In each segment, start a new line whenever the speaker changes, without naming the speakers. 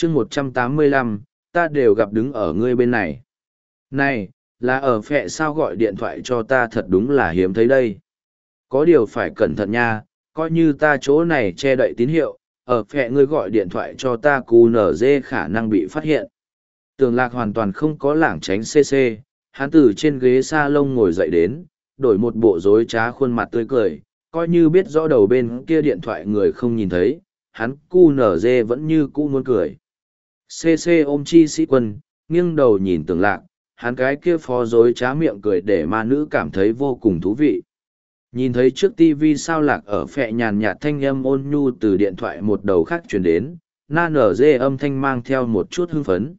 chương 185, ta đều gặp đứng ở ngươi bên này. Này, là ở phệ sao gọi điện thoại cho ta thật đúng là hiếm thấy đây. Có điều phải cẩn thận nha, coi như ta chỗ này che đậy tín hiệu, ở phệ ngươi gọi điện thoại cho ta QNZ khả năng bị phát hiện. Tường Lạc hoàn toàn không có lảng tránh CC, hắn từ trên ghế salon ngồi dậy đến, đổi một bộ rối trá khuôn mặt tươi cười, coi như biết rõ đầu bên kia điện thoại người không nhìn thấy, hắn QNZ vẫn như cũ muốn cười. CC ôm chi sĩ quân, nghiêng đầu nhìn Tường Lạc, hắn cái kia phó rối trá miệng cười để ma nữ cảm thấy vô cùng thú vị. Nhìn thấy trước TV sao Lạc ở phệ nhàn nhạt thanh âm ôn nhu từ điện thoại một đầu khác truyền đến, na nở dê âm thanh mang theo một chút hưng phấn.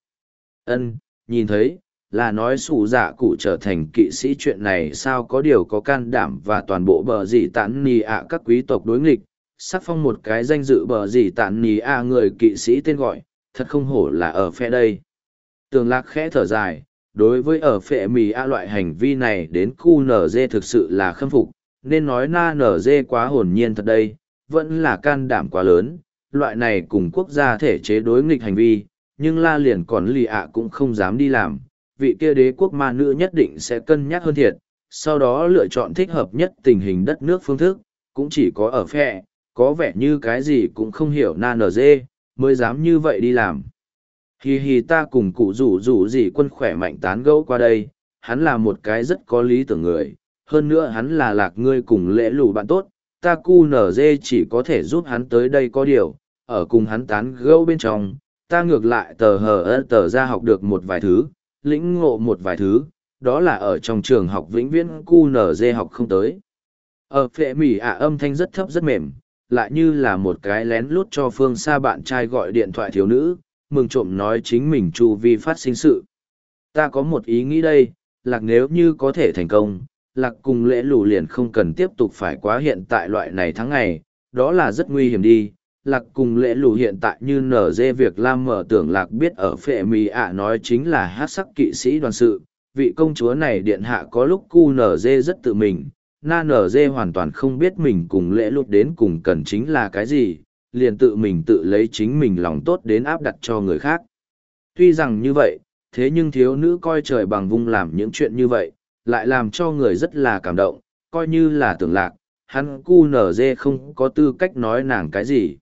Nhìn thấy, là nói sủ dạ cụ trở thành kỵ sĩ chuyện này sao có điều có can đảm và toàn bộ bờ dì tản nì ạ các quý tộc đối nghịch, sắc phong một cái danh dự bờ dì tản nì ạ người kỵ sĩ tên gọi, thật không hổ là ở phe đây. Tường Lạc khẽ thở dài, đối với ở phệ mì a loại hành vi này đến QNZ thực sự là khâm phục, nên nói na nở dê quá hồn nhiên thật đây, vẫn là can đảm quá lớn, loại này cùng quốc gia thể chế đối nghịch hành vi, nhưng la liền còn lì ạ cũng không dám đi làm, vị kia đế quốc ma nữ nhất định sẽ cân nhắc hơn thiệt, sau đó lựa chọn thích hợp nhất tình hình đất nước phương thức, cũng chỉ có ở phe, có vẻ như cái gì cũng không hiểu na nở dê, mới dám như vậy đi làm. Hi hi ta cùng cụ rủ gì quân khỏe mạnh tán gẫu qua đây, hắn là một cái rất có lý tưởng người, hơn nữa hắn là Lạc ngươi cùng lễ lù bạn tốt, ta cu nở dê chỉ có thể giúp hắn tới đây có điều, ở cùng hắn tán gẫu bên trong, ta ngược lại tờ ra học được một vài thứ, lĩnh ngộ một vài thứ, đó là ở trong trường học vĩnh viễn cu nở dê học không tới. Ở phệ mỉ âm thanh rất thấp rất mềm, lại như là một cái lén lút cho phương xa bạn trai gọi điện thoại thiếu nữ, mừng trộm nói chính mình chu vi phát sinh sự. Ta có một ý nghĩ đây, Lạc nếu như có thể thành công, Lạc cùng lễ lù liền không cần tiếp tục phải quá hiện tại loại này tháng ngày, đó là rất nguy hiểm đi. Lạc cùng lễ lù hiện tại như nở dê việc Lam mở tưởng Lạc biết ở phệ mì nói chính là hát sắc kỵ sĩ đoàn sự, vị công chúa này điện hạ có lúc cu nở dê rất tự mình, na nở dê hoàn toàn không biết mình cùng lễ lụt đến cùng cần chính là cái gì, liền tự mình tự lấy chính mình lòng tốt đến áp đặt cho người khác. Tuy rằng như vậy, thế nhưng thiếu nữ coi trời bằng vung làm những chuyện như vậy, lại làm cho người rất là cảm động, coi như là tưởng Lạc, hắn cu nở dê không có tư cách nói nàng cái gì.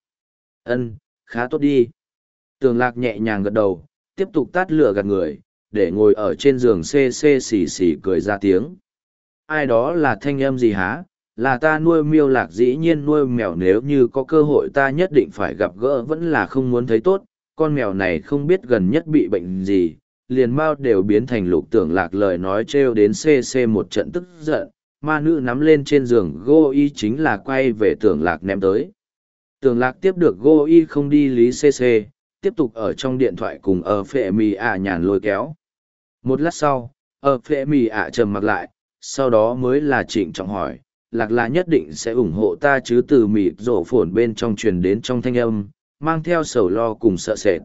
Khá tốt đi. Tưởng Lạc nhẹ nhàng gật đầu, tiếp tục tát lửa gạt người, để ngồi ở trên giường xì xì cười ra tiếng. Ai đó là thanh âm gì hả? Là ta nuôi miêu Lạc dĩ nhiên nuôi mèo, nếu như có cơ hội ta nhất định phải gặp gỡ, vẫn là không muốn thấy tốt, con mèo này không biết gần nhất bị bệnh gì, liền mao đều biến thành lục. Tưởng Lạc lời nói trêu đến CC một trận tức giận, ma nữ nắm lên trên giường Gô Y chính là quay về Tưởng Lạc ném tới. Tưởng Lạc tiếp được Gô Y không đi lý CC, tiếp tục ở trong điện thoại cùng ở phệ mì nhàn lôi kéo. Một lát sau, ở phệ mì trầm mặc lại, sau đó mới là trịnh trọng hỏi, Lạc là nhất định sẽ ủng hộ ta chứ? Từ mịt rổ phồn bên trong truyền đến trong thanh âm, mang theo sầu lo cùng sợ sệt.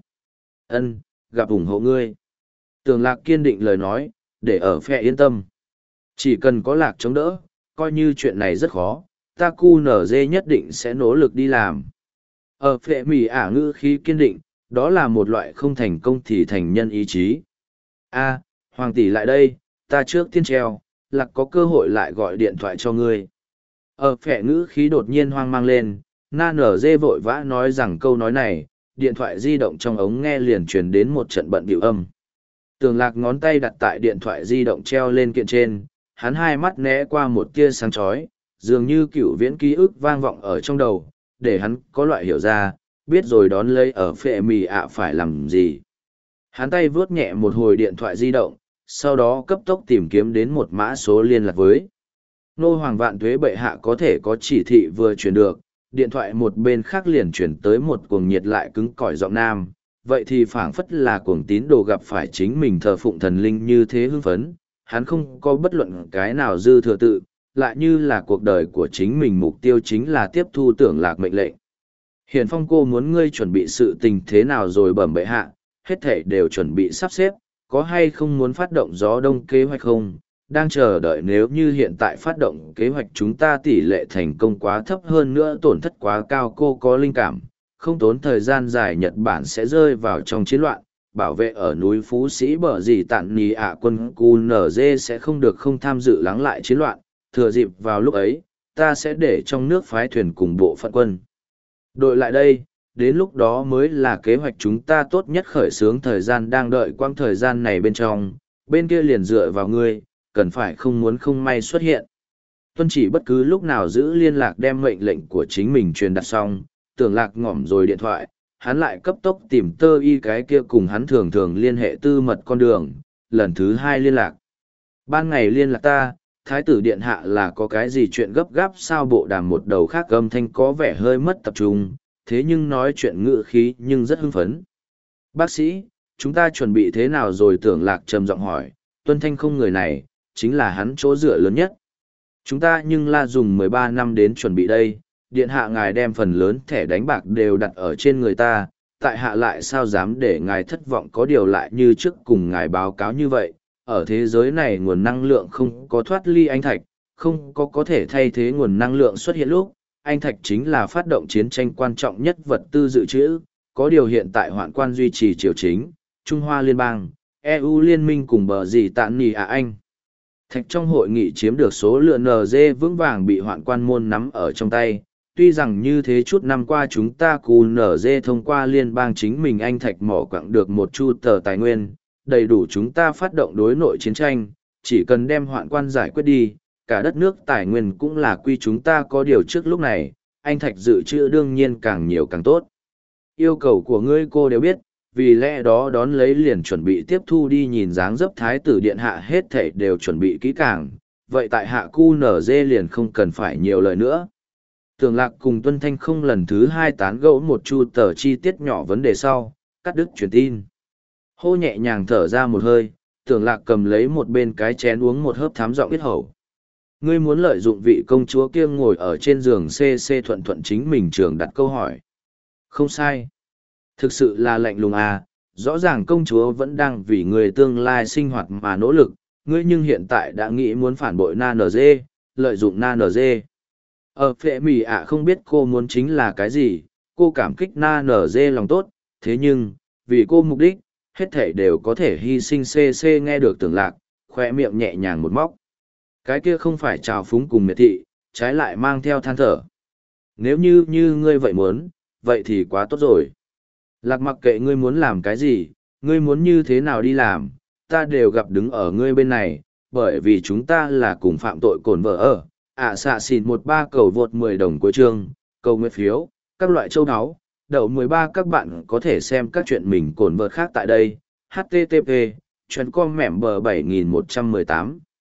Gặp ủng hộ ngươi. Tưởng Lạc kiên định lời nói, để ở phe yên tâm. Chỉ cần có Lạc chống đỡ, coi như chuyện này rất khó, ta cu nở dê nhất định sẽ nỗ lực đi làm. Ở phệ mỉ ngữ khí kiên định, đó là một loại không thành công thì thành nhân ý chí. Hoàng tỷ lại đây, ta trước tiên treo, Lạc có cơ hội lại gọi điện thoại cho ngươi. Ở phệ ngữ khí đột nhiên hoang mang lên, na nở dê vội vã nói rằng câu nói này, điện thoại di động trong ống nghe liền truyền đến một trận bận bịu âm. Tưởng Lạc ngón tay đặt tại điện thoại di động treo lên kiện trên, hắn hai mắt né qua một tia sáng chói, dường như cựu viễn ký ức vang vọng ở trong đầu, để hắn có loại hiểu ra, biết rồi đón lấy ở phệ mì phải làm gì. Hắn tay vướt nhẹ một hồi điện thoại di động, sau đó cấp tốc tìm kiếm đến một mã số liên lạc với. Nô Hoàng Vạn Tuế bệ hạ có thể có chỉ thị vừa truyền được, điện thoại một bên khác liền chuyển tới một cuồng nhiệt lại cứng cỏi giọng nam, vậy thì phảng phất là cuồng tín đồ gặp phải chính mình thờ phụng thần linh như thế hưng phấn, hắn không có bất luận cái nào dư thừa tự, lại như là cuộc đời của chính mình mục tiêu chính là tiếp thu Tưởng Lạc mệnh lệnh. Hiền Phong cô muốn ngươi chuẩn bị sự tình thế nào rồi bẩm bệ hạ, hết thảy đều chuẩn bị sắp xếp, có hay không muốn phát động gió đông kế hoạch không? Đang chờ đợi, nếu như hiện tại phát động kế hoạch chúng ta tỷ lệ thành công quá thấp hơn nữa tổn thất quá cao, cô có linh cảm, không tốn thời gian dài Nhật Bản sẽ rơi vào trong chiến loạn, bảo vệ ở núi Phú Sĩ bờ gì tạn nì ạ quân QNZ sẽ không được không tham dự lắng lại chiến loạn, thừa dịp vào lúc ấy, ta sẽ để trong nước phái thuyền cùng bộ phận quân. Đội lại đây, đến lúc đó mới là kế hoạch chúng ta tốt nhất khởi xướng thời gian đang đợi quãng thời gian này bên trong, bên kia liền dựa vào ngươi, cần phải không muốn không may xuất hiện. Tuân chỉ bất cứ lúc nào giữ liên lạc đem mệnh lệnh của chính mình truyền đặt xong, Tưởng Lạc ngỏm rồi điện thoại, hắn lại cấp tốc tìm Tơ Y cái kia cùng hắn thường thường liên hệ tư mật con đường, lần thứ hai liên lạc. Ban ngày liên lạc ta, Thái tử Điện Hạ là có cái gì chuyện gấp gáp sao bộ đàm một đầu khác âm thanh có vẻ hơi mất tập trung, thế nhưng nói chuyện ngữ khí nhưng rất hưng phấn. Bác sĩ, chúng ta chuẩn bị thế nào rồi Tưởng Lạc trầm giọng hỏi, Tuân Thanh không người này, chính là hắn chỗ dựa lớn nhất. Chúng ta nhưng là dùng 13 năm đến chuẩn bị đây, Điện Hạ ngài đem phần lớn thẻ đánh bạc đều đặt ở trên người ta, tại hạ lại sao dám để ngài thất vọng có điều lại như trước cùng ngài báo cáo như vậy, ở thế giới này nguồn năng lượng không có thoát ly anh thạch, không có thể thay thế nguồn năng lượng xuất hiện lúc, anh thạch chính là phát động chiến tranh quan trọng nhất vật tư dự trữ, có điều hiện tại hoạn quan duy trì triều chính, Trung Hoa Liên bang, EU Liên minh cùng bờ gì tạn nì Anh. Thạch trong hội nghị chiếm được số lượng NG vững vàng bị hoạn quan môn nắm ở trong tay. Tuy rằng như thế chút năm qua chúng ta QNZ thông qua liên bang chính mình anh thạch mỏ quặng được một chu tờ tài nguyên, đầy đủ chúng ta phát động đối nội chiến tranh, chỉ cần đem hoạn quan giải quyết đi, cả đất nước tài nguyên cũng là quy chúng ta có điều trước lúc này, anh thạch dự trữ đương nhiên càng nhiều càng tốt. Yêu cầu của ngươi cô đều biết, vì lẽ đó đón lấy liền chuẩn bị tiếp thu đi nhìn dáng dấp thái tử điện hạ hết thảy đều chuẩn bị kỹ càng, vậy tại hạ QNZ liền không cần phải nhiều lời nữa. Tưởng Lạc cùng Tuân Thanh không lần thứ hai tán gẫu một chu tờ chi tiết nhỏ vấn đề sau, cắt đứt truyền tin. Hô nhẹ nhàng thở ra một hơi, Tưởng Lạc cầm lấy một bên cái chén uống một hớp thám giọng biết hầu. Ngươi muốn lợi dụng vị công chúa kia ngồi ở trên giường CC thuận thuận chính mình trường đặt câu hỏi. Không sai. Thực sự là lạnh lùng à, rõ ràng công chúa vẫn đang vì người tương lai sinh hoạt mà nỗ lực, ngươi nhưng hiện tại đã nghĩ muốn phản bội Na NG, lợi dụng Na NG. Phệ mì ạ không biết cô muốn chính là cái gì, cô cảm kích Na NG lòng tốt, thế nhưng, vì cô mục đích, hết thể đều có thể hy sinh CC nghe được Tưởng Lạc, khoe miệng nhẹ nhàng một móc. Cái kia không phải trào phúng cùng miệt thị, trái lại mang theo than thở. Nếu như ngươi vậy muốn, vậy thì quá tốt rồi. Lạc mặc kệ ngươi muốn làm cái gì, ngươi muốn như thế nào đi làm, ta đều gặp đứng ở ngươi bên này, bởi vì chúng ta là cùng phạm tội cồn vợ ở. Xạ xỉn 13 cầu vượt 10 đồng cuối chương, cầu nguyện phiếu, các loại châu áo, đậu 13 các bạn có thể xem các chuyện mình cồn vợt khác tại đây. HTTP, chuyến com mẻm bờ 7118.